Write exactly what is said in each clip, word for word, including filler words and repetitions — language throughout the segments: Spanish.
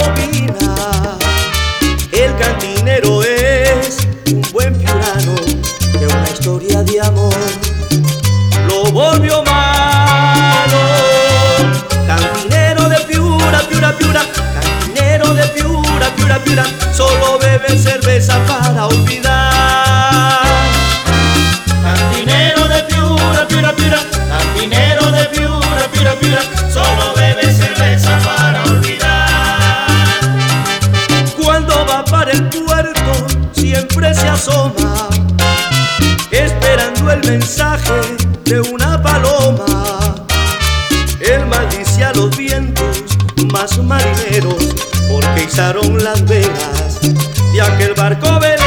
opina. El cantinero es un buen piurano de una historia de amor lo volvió malo. Cantinero de Piura, Piura, Piura, cantinero de Piura, Piura, Piura, solo bebe cerveza para olvidar. Cantinero de Piura, Piura, Piura, cantinero de Piura, Piura, Piura, solo bebe cerveza para olvidar. Cuando va para el puerto siempre se asoma, esperando el mensaje de una paloma. Él maldice a los vientos más marineros porque izaron las velas de aquel barco velero.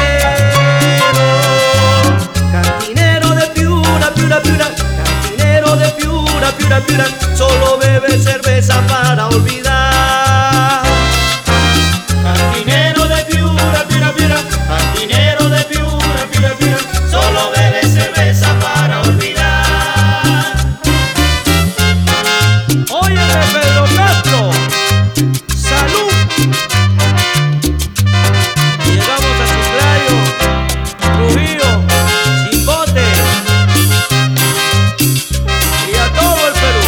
Cantinero de Piura, Piura, Piura, cantinero de Piura, Piura, Piura, solo bebe cerveza para olvidar. Cantinero de Piura, Piura, Piura, cantinero de Piura, Piura, Piura, solo bebe cerveza para olvidar. Óyeme, Pedro Castro, salud. Llegamos a Chiclayo, Trujillo, Chimbote y a todo el Perú.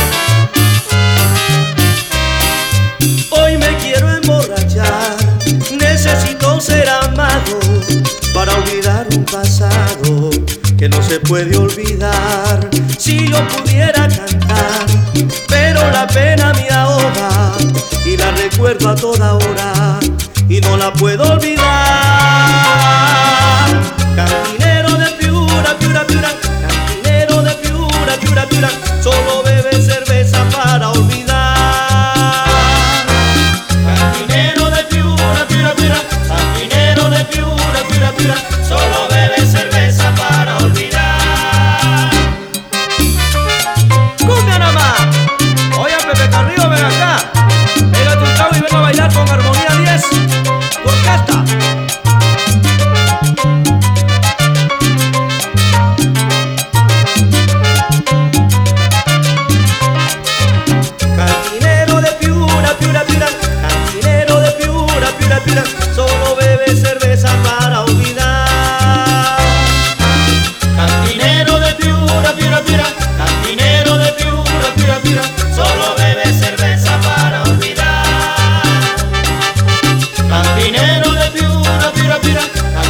Hoy me quiero emborrachar, necesito ser amado para olvidar un pasado que no se puede olvidar. Si yo pudiera cantar, pero la pena me ahoga y la recuerdo a toda hora y no la puedo olvidar. Cantinero de Piura, Piura, Piura, cantinero de Piura, Piura, Piura, solo bebe cerveza para olvidar. Cantinero de Piura, Piura, Piura, cantinero de Piura, Piura, Piura, solo bebe cerveza para olvidar. ¡Cumbia nada más! Oye, Pepe Carrillo, ven acá. Pégate un trago y ven a bailar con Armonía diez. Orquesta. Cantinero de Piura, Piura, Piura, cantinero de Piura, Piura, Piura, solo bebe cerveza para olvidar. Cantinero de Piura, Piura, Piura, cantinero de Piura, Piura, Piura, solo bebe cerveza para olvidar. Cantinero de Piura, Piura, Piura,